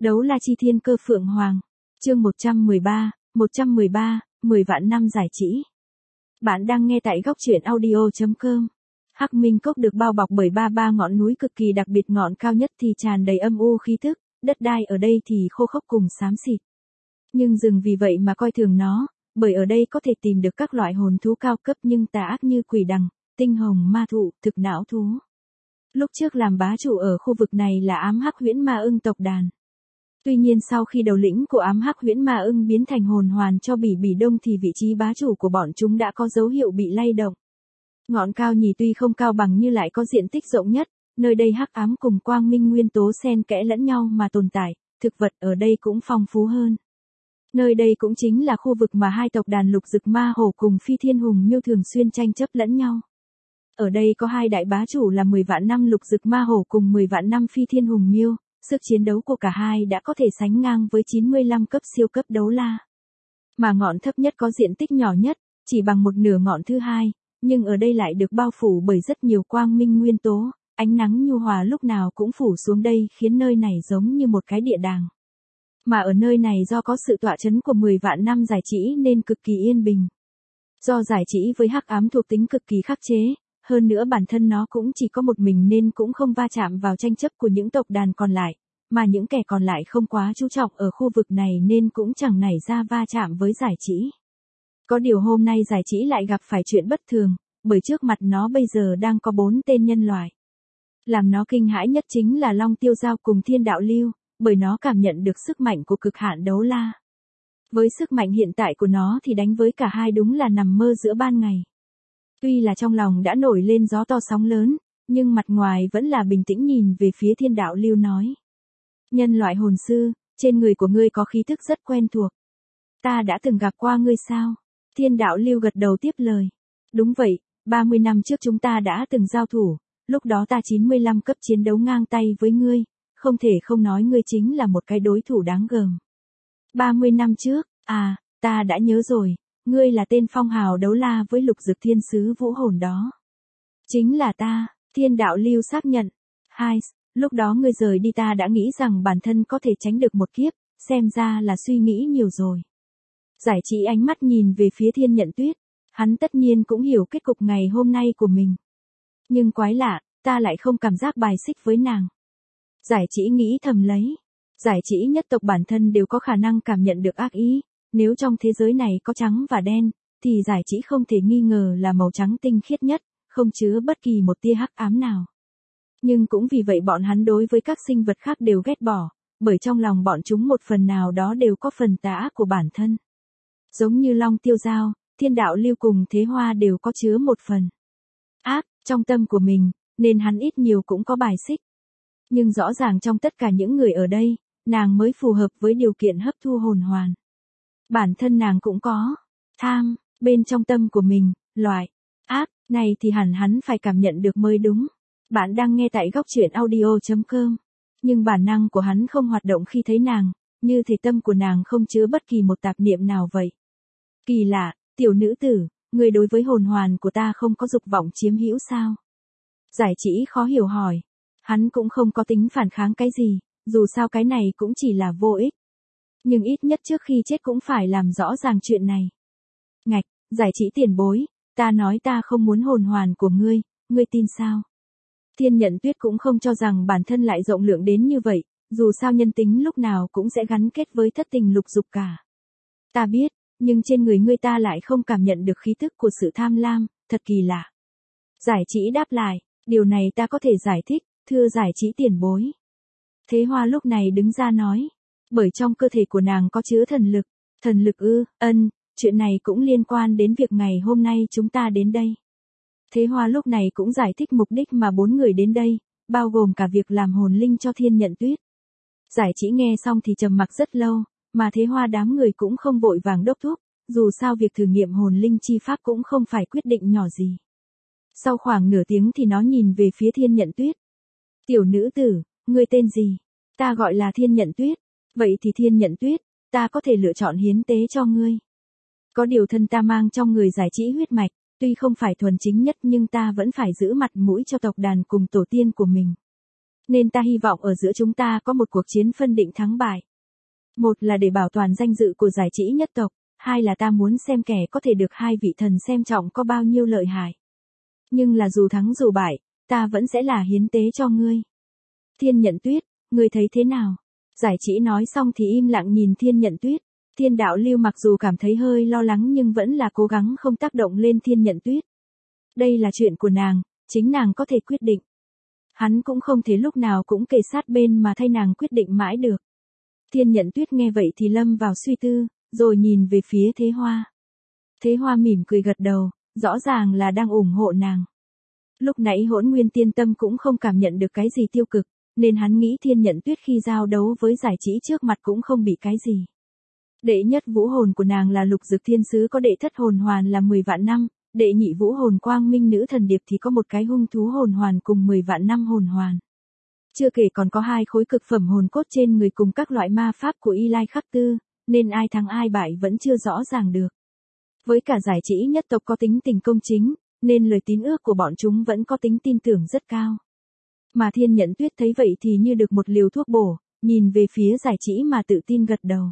Đấu la chi thiên cơ phượng hoàng. Chương 113, 10 vạn năm giải trí. Bạn đang nghe tại góc truyện audio.com. Hắc Minh Cốc được bao bọc bởi ba ngọn núi cực kỳ đặc biệt, ngọn cao nhất thì tràn đầy âm u khí tức, đất đai ở đây thì khô khốc cùng xám xịt. Nhưng dừng vì vậy mà coi thường nó, bởi ở đây có thể tìm được các loại hồn thú cao cấp nhưng tà ác như quỷ đằng, tinh hồng ma thụ, thực não thú. Lúc trước làm bá chủ ở khu vực này là ám hắc huyễn ma ưng tộc đàn. Tuy nhiên sau khi đầu lĩnh của ám hắc huyễn ma ưng biến thành hồn hoàn cho Bỉ Bỉ Đông thì vị trí bá chủ của bọn chúng đã có dấu hiệu bị lay động. Ngọn cao nhì tuy không cao bằng nhưng lại có diện tích rộng nhất, nơi đây hắc ám cùng quang minh nguyên tố xen kẽ lẫn nhau mà tồn tại, thực vật ở đây cũng phong phú hơn. Nơi đây cũng chính là khu vực mà hai tộc đàn Lục Dực Ma Hổ cùng Phi Thiên Hùng Miêu thường xuyên tranh chấp lẫn nhau. Ở đây có hai đại bá chủ là 10 vạn năm Lục Dực Ma Hổ cùng 10 vạn năm Phi Thiên Hùng Miêu, sức chiến đấu của cả hai đã có thể sánh ngang với 95 cấp siêu cấp đấu la. Mà ngọn thấp nhất có diện tích nhỏ nhất, chỉ bằng một nửa ngọn thứ hai, nhưng ở đây lại được bao phủ bởi rất nhiều quang minh nguyên tố, ánh nắng nhu hòa lúc nào cũng phủ xuống đây khiến nơi này giống như một cái địa đàng. Mà ở nơi này do có sự tọa chấn của 10 vạn năm giải chỉ nên cực kỳ yên bình. Do giải chỉ với hắc ám thuộc tính cực kỳ khắc chế, hơn nữa bản thân nó cũng chỉ có một mình nên cũng không va chạm vào tranh chấp của những tộc đàn còn lại, mà những kẻ còn lại không quá chú trọng ở khu vực này nên cũng chẳng nảy ra va chạm với giải chỉ. Có điều hôm nay giải chỉ lại gặp phải chuyện bất thường, bởi trước mặt nó bây giờ đang có 4 tên nhân loại. Làm nó kinh hãi nhất chính là Long Tiêu Giao cùng Thiên Đạo Lưu, bởi nó cảm nhận được sức mạnh của cực hạn đấu la. Với sức mạnh hiện tại của nó thì đánh với cả hai đúng là nằm mơ giữa ban ngày. Tuy là trong lòng đã nổi lên gió to sóng lớn, nhưng mặt ngoài vẫn là bình tĩnh nhìn về phía Thiên Đạo Lưu nói. Nhân loại hồn sư, trên người của ngươi có khí thức rất quen thuộc. Ta đã từng gặp qua ngươi sao? Thiên Đạo Lưu gật đầu tiếp lời. Đúng vậy, 30 năm trước chúng ta đã từng giao thủ, lúc đó ta 95 cấp chiến đấu ngang tay với ngươi, không thể không nói ngươi chính là một cái đối thủ đáng gờm. 30 năm trước, ta đã nhớ rồi, ngươi là tên phong hào đấu la với Lục Dực Thiên Sứ Vũ Hồn đó. Chính là ta, Thiên Đạo Lưu xác nhận. Lúc đó ngươi rời đi ta đã nghĩ rằng bản thân có thể tránh được một kiếp, xem ra là suy nghĩ nhiều rồi. Giải chỉ ánh mắt nhìn về phía Thiên Nhận Tuyết, hắn tất nhiên cũng hiểu kết cục ngày hôm nay của mình. Nhưng quái lạ, ta lại không cảm giác bài xích với nàng. Giải chỉ nghĩ thầm lấy. Giải chỉ nhất tộc bản thân đều có khả năng cảm nhận được ác ý, nếu trong thế giới này có trắng và đen, thì giải chỉ không thể nghi ngờ là màu trắng tinh khiết nhất, không chứa bất kỳ một tia hắc ám nào. Nhưng cũng vì vậy bọn hắn đối với các sinh vật khác đều ghét bỏ, bởi trong lòng bọn chúng một phần nào đó đều có phần tà ác của bản thân. Giống như Long Tiêu Giao, Thiên Đạo Lưu cùng Thế Hoa đều có chứa một phần ác trong tâm của mình, nên hắn ít nhiều cũng có bài xích. Nhưng rõ ràng trong tất cả những người ở đây, nàng mới phù hợp với điều kiện hấp thu hồn hoàn. Bản thân nàng cũng có tham bên trong tâm của mình, loại ác này thì hẳn hắn phải cảm nhận được mới đúng. Bạn đang nghe tại góc truyện audio.com. Nhưng bản năng của hắn không hoạt động khi thấy nàng, như thể tâm của nàng không chứa bất kỳ một tạp niệm nào vậy. Kỳ lạ, tiểu nữ tử, người đối với hồn hoàn của ta không có dục vọng chiếm hữu sao? Giải chỉ khó hiểu hỏi. Hắn cũng không có tính phản kháng cái gì, dù sao cái này cũng chỉ là vô ích. Nhưng ít nhất trước khi chết cũng phải làm rõ ràng chuyện này. Ngạch, giải chỉ tiền bối, ta nói ta không muốn hồn hoàn của ngươi tin sao? Thiên Nhận Tuyết cũng không cho rằng bản thân lại rộng lượng đến như vậy, dù sao nhân tính lúc nào cũng sẽ gắn kết với thất tình lục dục cả. Ta biết, nhưng trên người ngươi ta lại không cảm nhận được khí tức của sự tham lam, thật kỳ lạ. Giải chỉ đáp lại, điều này ta có thể giải thích, thưa giải chỉ tiền bối. Thế Hoa lúc này đứng ra nói, bởi trong cơ thể của nàng có chứa thần lực ư? Chuyện này cũng liên quan đến việc ngày hôm nay chúng ta đến đây. Thế Hoa lúc này cũng giải thích mục đích mà 4 người đến đây, bao gồm cả việc làm hồn linh cho Thiên Nhận Tuyết. Giải chỉ nghe xong thì trầm mặc rất lâu, mà Thế Hoa đám người cũng không vội vàng đốc thúc, dù sao việc thử nghiệm hồn linh chi pháp cũng không phải quyết định nhỏ gì. Sau khoảng nửa tiếng thì nó nhìn về phía Thiên Nhận Tuyết. Tiểu nữ tử, ngươi tên gì? Ta gọi là Thiên Nhận Tuyết. Vậy thì Thiên Nhận Tuyết, ta có thể lựa chọn hiến tế cho ngươi. Có điều thân ta mang trong người giải chỉ huyết mạch, tuy không phải thuần chính nhất nhưng ta vẫn phải giữ mặt mũi cho tộc đàn cùng tổ tiên của mình. Nên ta hy vọng ở giữa chúng ta có một cuộc chiến phân định thắng bại. Một là để bảo toàn danh dự của giải trí nhất tộc, hai là ta muốn xem kẻ có thể được hai vị thần xem trọng có bao nhiêu lợi hại. Nhưng là dù thắng dù bại, ta vẫn sẽ là hiến tế cho ngươi. Thiên Nhận Tuyết, ngươi thấy thế nào? Giải trí nói xong thì im lặng nhìn Thiên Nhận Tuyết. Thiên Đạo Lưu mặc dù cảm thấy hơi lo lắng nhưng vẫn là cố gắng không tác động lên Thiên Nhận Tuyết. Đây là chuyện của nàng, chính nàng có thể quyết định. Hắn cũng không thể lúc nào cũng kề sát bên mà thay nàng quyết định mãi được. Thiên Nhận Tuyết nghe vậy thì lâm vào suy tư, rồi nhìn về phía Thế Hoa. Thế Hoa mỉm cười gật đầu, rõ ràng là đang ủng hộ nàng. Lúc nãy Hỗn Nguyên Tiên Tâm cũng không cảm nhận được cái gì tiêu cực, nên hắn nghĩ Thiên Nhận Tuyết khi giao đấu với giải trí trước mặt cũng không bị cái gì. Đệ nhất vũ hồn của nàng là Lục Dực Thiên Sứ có đệ thất hồn hoàn là 10 vạn năm, đệ nhị vũ hồn Quang Minh Nữ Thần Điệp thì có một cái hung thú hồn hoàn cùng 10 vạn năm hồn hoàn. Chưa kể còn có 2 khối cực phẩm hồn cốt trên người cùng các loại ma pháp của Y Lai Khắc Tư, nên ai thắng ai bại vẫn chưa rõ ràng được. Với cả giải trí nhất tộc có tính tình công chính, nên lời tín ước của bọn chúng vẫn có tính tin tưởng rất cao. Mà Thiên Nhận Tuyết thấy vậy thì như được một liều thuốc bổ, nhìn về phía giải trí mà tự tin gật đầu.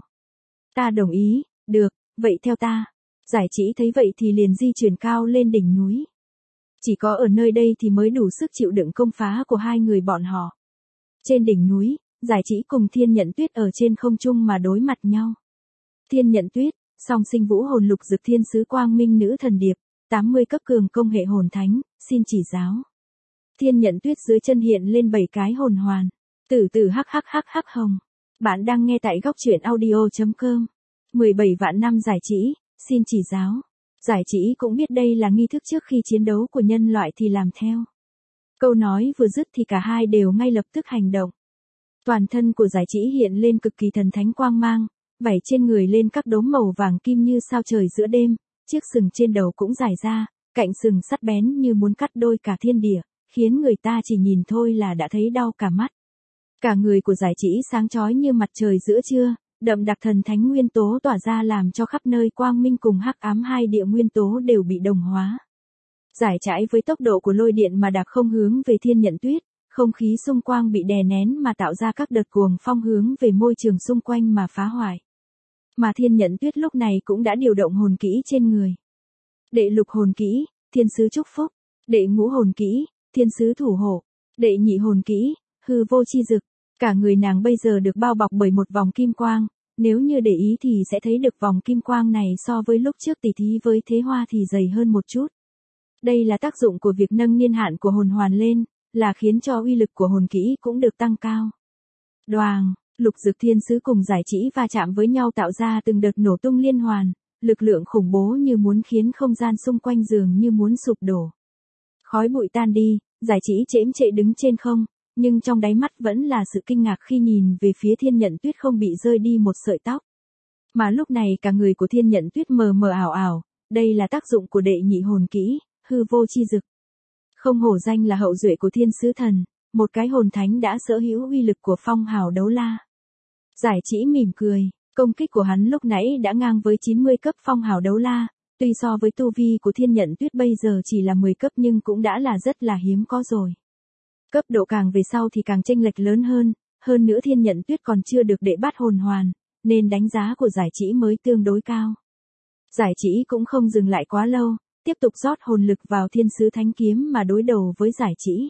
Ta đồng ý, được, vậy theo ta. Giải trí thấy vậy thì liền di chuyển cao lên đỉnh núi. Chỉ có ở nơi đây thì mới đủ sức chịu đựng công phá của hai người bọn họ. Trên đỉnh núi, giải trí cùng Thiên Nhận Tuyết ở trên không trung mà đối mặt nhau. Thiên Nhận Tuyết, song sinh vũ hồn Lục Dực Thiên Sứ Quang Minh Nữ Thần Điệp, 80 cấp cường công hệ hồn thánh, xin chỉ giáo. Thiên Nhận Tuyết dưới chân hiện lên 7 cái hồn hoàn. Tử tử hắc hắc hắc hắc hồng. Bạn đang nghe tại góc truyện audio.com. 17 vạn năm giải trí, xin chỉ giáo. Giải trí cũng biết đây là nghi thức trước khi chiến đấu của nhân loại thì làm theo. Câu nói vừa dứt thì cả hai đều ngay lập tức hành động. Toàn thân của giải trí hiện lên cực kỳ thần thánh quang mang, vảy trên người lên các đốm màu vàng kim như sao trời giữa đêm, chiếc sừng trên đầu cũng dài ra, cạnh sừng sắc bén như muốn cắt đôi cả thiên địa, khiến người ta chỉ nhìn thôi là đã thấy đau cả mắt. Cả người của giải trí sáng chói như mặt trời giữa trưa, đậm đặc thần thánh nguyên tố tỏa ra làm cho khắp nơi quang minh cùng hắc ám hai địa nguyên tố đều bị đồng hóa. Giải trái với tốc độ của lôi điện mà đạp không hướng về Thiên Nhận Tuyết, không khí xung quanh bị đè nén mà tạo ra các đợt cuồng phong hướng về môi trường xung quanh mà phá hoại. Mà Thiên Nhận Tuyết lúc này cũng đã điều động hồn kỹ trên người. Đệ lục hồn kỹ, Thiên Sứ Chúc Phúc. Đệ ngũ hồn kỹ, Thiên Sứ Thủ Hộ. Đệ nhị hồn kỹ, Hư Vô Chi Dực. Cả người nàng bây giờ được bao bọc bởi một vòng kim quang, nếu như để ý thì sẽ thấy được vòng kim quang này so với lúc trước tỉ thí với Thế Hoa thì dày hơn một chút. Đây là tác dụng của việc nâng niên hạn của hồn hoàn lên, là khiến cho uy lực của hồn kỹ cũng được tăng cao. Đoàng, Lục Dực Thiên Sứ cùng giải trí va chạm với nhau tạo ra từng đợt nổ tung liên hoàn, lực lượng khủng bố như muốn khiến không gian xung quanh dường như muốn sụp đổ. Khói bụi tan đi, giải trí chễm chệ đứng trên không, nhưng trong đáy mắt vẫn là sự kinh ngạc khi nhìn về phía Thiên Nhận Tuyết không bị rơi đi một sợi tóc. Mà lúc này cả người của Thiên Nhận Tuyết mờ mờ ảo ảo, đây là tác dụng của đệ nhị hồn kỹ, Hư Vô Chi Dực. Không hổ danh là hậu duệ của Thiên Sứ Thần, một cái hồn thánh đã sở hữu uy lực của phong hào đấu la. Giải trí mỉm cười, công kích của hắn lúc nãy đã ngang với 90 cấp phong hào đấu la, tuy so với tu vi của Thiên Nhận Tuyết bây giờ chỉ là 10 cấp nhưng cũng đã là rất là hiếm có rồi. Cấp độ càng về sau thì càng chênh lệch lớn hơn nữa Thiên Nhận Tuyết còn chưa được đệ bát hồn hoàn, nên đánh giá của giải trí mới tương đối cao. Giải trí cũng không dừng lại quá lâu, tiếp tục rót hồn lực vào Thiên Sứ Thánh Kiếm mà đối đầu với giải trí.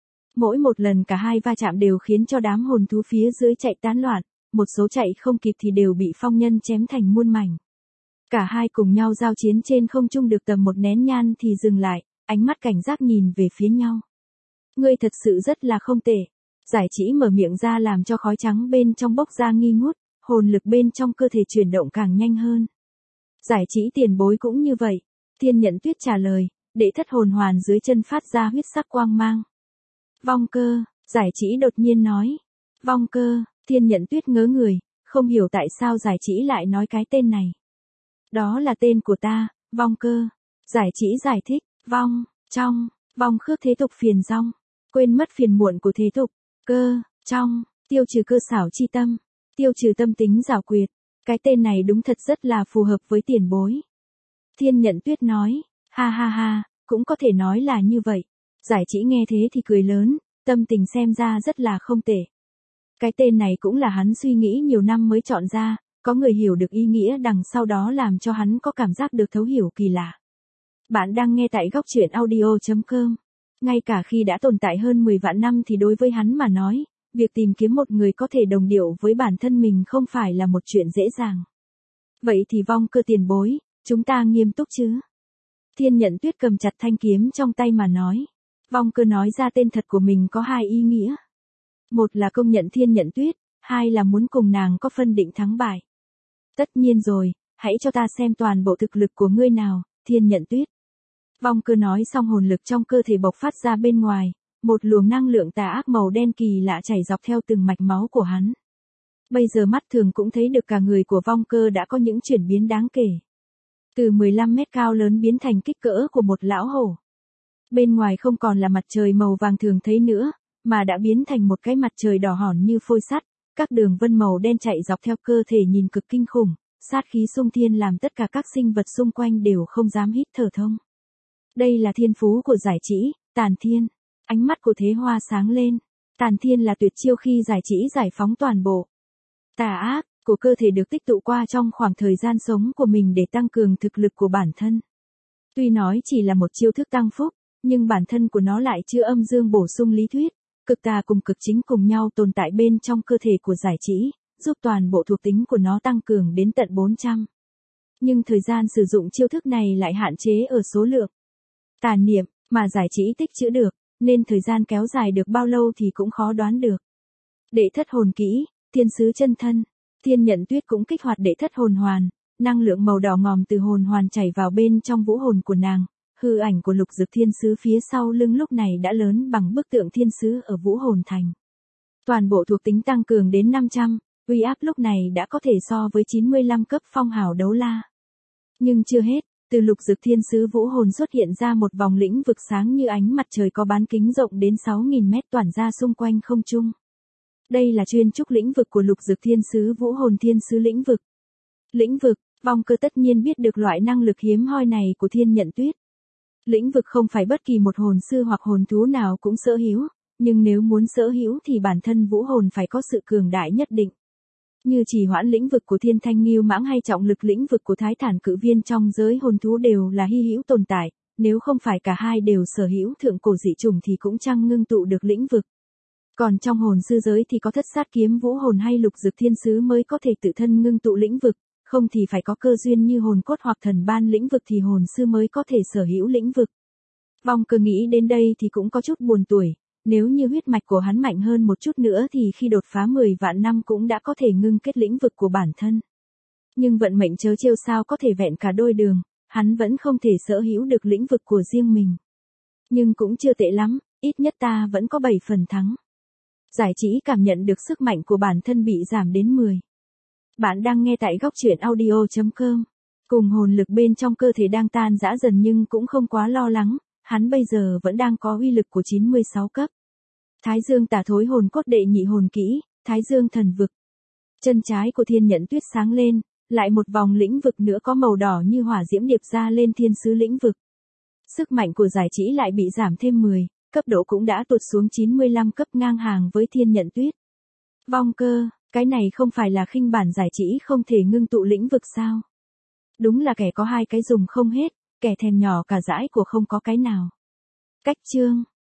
Mỗi một lần cả hai va chạm đều khiến cho đám hồn thú phía dưới chạy tán loạn, một số chạy không kịp thì đều bị phong nhân chém thành muôn mảnh. Cả hai cùng nhau giao chiến trên không trung được tầm một nén nhang thì dừng lại, ánh mắt cảnh giác nhìn về phía nhau. Ngươi thật sự rất là không tệ. Giải trí mở miệng ra làm cho khói trắng bên trong bốc ra nghi ngút, hồn lực bên trong cơ thể chuyển động càng nhanh hơn. Giải trí tiền bối cũng như vậy. Thiên Nhận Tuyết trả lời, đệ thất hồn hoàn dưới chân phát ra huyết sắc quang mang. Vong cơ, giải trí đột nhiên nói. Vong cơ, Thiên Nhận Tuyết ngớ người, không hiểu tại sao giải trí lại nói cái tên này. Đó là tên của ta, Vong cơ. Giải trí giải thích, vong, trong, vong khước thế tục phiền rong. Quên mất phiền muộn của thế tục, cơ, trong, tiêu trừ cơ xảo chi tâm, tiêu trừ tâm tính giảo quyệt. Cái tên này đúng thật rất là phù hợp với tiền bối. Thiên Nhận Tuyết nói, ha ha ha, cũng có thể nói là như vậy. Giải trí nghe thế thì cười lớn, Tâm tình xem ra rất là không tệ. Cái tên này cũng là hắn suy nghĩ nhiều năm mới chọn ra, có người hiểu được ý nghĩa đằng sau đó làm cho hắn có cảm giác được thấu hiểu kỳ lạ. Bạn đang nghe tại góc truyện audio.com. Ngay cả khi đã tồn tại hơn 10 vạn năm thì đối với hắn mà nói, việc tìm kiếm một người có thể đồng điệu với bản thân mình không phải là một chuyện dễ dàng. Vậy thì Vong Cơ tiền bối, chúng ta nghiêm túc chứ? Thiên Nhận Tuyết cầm chặt thanh kiếm trong tay mà nói. Vong Cơ nói ra tên thật của mình có hai ý nghĩa. Một là công nhận Thiên Nhận Tuyết, hai là muốn cùng nàng có phân định thắng bại. Tất nhiên rồi, hãy cho ta xem toàn bộ thực lực của ngươi nào, Thiên Nhận Tuyết. Vong Cơ nói xong hồn lực trong cơ thể bộc phát ra bên ngoài, một luồng năng lượng tà ác màu đen kỳ lạ chảy dọc theo từng mạch máu của hắn. Bây giờ mắt thường cũng thấy được cả người của Vong Cơ đã có những chuyển biến đáng kể. Từ 15 mét cao lớn biến thành kích cỡ của một lão hổ. Bên ngoài không còn là mặt trời màu vàng thường thấy nữa, mà đã biến thành một cái mặt trời đỏ hòn như phôi sắt, các đường vân màu đen chạy dọc theo cơ thể nhìn cực kinh khủng, sát khí xung thiên làm tất cả các sinh vật xung quanh đều không dám hít thở thông. Đây là thiên phú của giải chỉ, Tàn Thiên. Ánh mắt của Thế Hoa sáng lên. Tàn Thiên là tuyệt chiêu khi giải chỉ giải phóng toàn bộ tà ác của cơ thể được tích tụ qua trong khoảng thời gian sống của mình để tăng cường thực lực của bản thân. Tuy nói chỉ là một chiêu thức tăng phúc, nhưng bản thân của nó lại chưa âm dương bổ sung lý thuyết, cực tà cùng cực chính cùng nhau tồn tại bên trong cơ thể của giải chỉ, giúp toàn bộ thuộc tính của nó tăng cường đến tận 400. Nhưng thời gian sử dụng chiêu thức này lại hạn chế ở số lượng tà niệm mà giải chỉ tích trữ được, nên thời gian kéo dài được bao lâu thì cũng khó đoán được. Đệ thất hồn kỹ, Thiên sứ chân thân. Thiên Nhận Tuyết cũng kích hoạt đệ thất hồn hoàn, năng lượng màu đỏ ngòm từ hồn hoàn chảy vào bên trong vũ hồn của nàng. Hư ảnh của Lục Dực Thiên sứ phía sau lưng lúc này đã lớn bằng bức tượng thiên sứ ở vũ hồn thành. Toàn bộ thuộc tính tăng cường đến 500, uy áp lúc này đã có thể so với 95 cấp phong hào đấu la. Nhưng chưa hết, từ Lục Dực Thiên sứ vũ hồn xuất hiện ra một vòng lĩnh vực sáng như ánh mặt trời có bán kính rộng đến 6.000 mét tỏa ra xung quanh không trung. Đây là chuyên trúc lĩnh vực của Lục Dực Thiên sứ vũ hồn thiên sứ lĩnh vực. Lĩnh vực, Vong Cơ tất nhiên biết được loại năng lực hiếm hoi này của Thiên Nhận Tuyết. Lĩnh vực không phải bất kỳ một hồn sư hoặc hồn thú nào cũng sở hữu, nhưng nếu muốn sở hữu thì bản thân vũ hồn phải có sự cường đại nhất định. Như trì hoãn lĩnh vực của Thiên Thanh Ngưu Mãng hay trọng lực lĩnh vực của Thái Thản Cự Viên trong giới hồn thú đều là hy hữu tồn tại, nếu không phải cả hai đều sở hữu thượng cổ dị chủng thì cũng chẳng ngưng tụ được lĩnh vực. Còn trong hồn sư giới thì có Thất Sát Kiếm vũ hồn hay Lục Dực Thiên sứ mới có thể tự thân ngưng tụ lĩnh vực, không thì phải có cơ duyên như hồn cốt hoặc thần ban lĩnh vực thì hồn sư mới có thể sở hữu lĩnh vực. Vong Cơ nghĩ đến đây thì cũng có chút buồn tuổi, nếu như huyết mạch của hắn mạnh hơn một chút nữa thì khi đột phá 10 vạn năm cũng đã có thể ngưng kết lĩnh vực của bản thân. Nhưng vận mệnh chớ trêu sao có thể vẹn cả đôi đường, hắn vẫn không thể sở hữu được lĩnh vực của riêng mình. Nhưng cũng chưa tệ lắm, ít nhất ta vẫn có 7 phần thắng. Giải chỉ cảm nhận được sức mạnh của bản thân bị giảm đến 10. Bạn đang nghe tại góc truyện audio.com. Cùng hồn lực bên trong cơ thể đang tan rã dần nhưng cũng không quá lo lắng, hắn bây giờ vẫn đang có uy lực của 96 cấp. Thái Dương Tả Thối Hồn Cốt đệ nhị hồn kỹ, Thái Dương Thần Vực. Chân trái của Thiên Nhận Tuyết sáng lên, lại một vòng lĩnh vực nữa có màu đỏ như hỏa diễm điệp ra lên thiên sứ lĩnh vực. Sức mạnh của giải chỉ lại bị giảm thêm 10, cấp độ cũng đã tụt xuống 95 cấp ngang hàng với Thiên Nhận Tuyết. Vong Cơ, cái này không phải là khinh bản giải chỉ không thể ngưng tụ lĩnh vực sao? Đúng là kẻ có hai cái dùng không hết, kẻ thèm nhỏ cả dãi của không có cái nào. Cách chương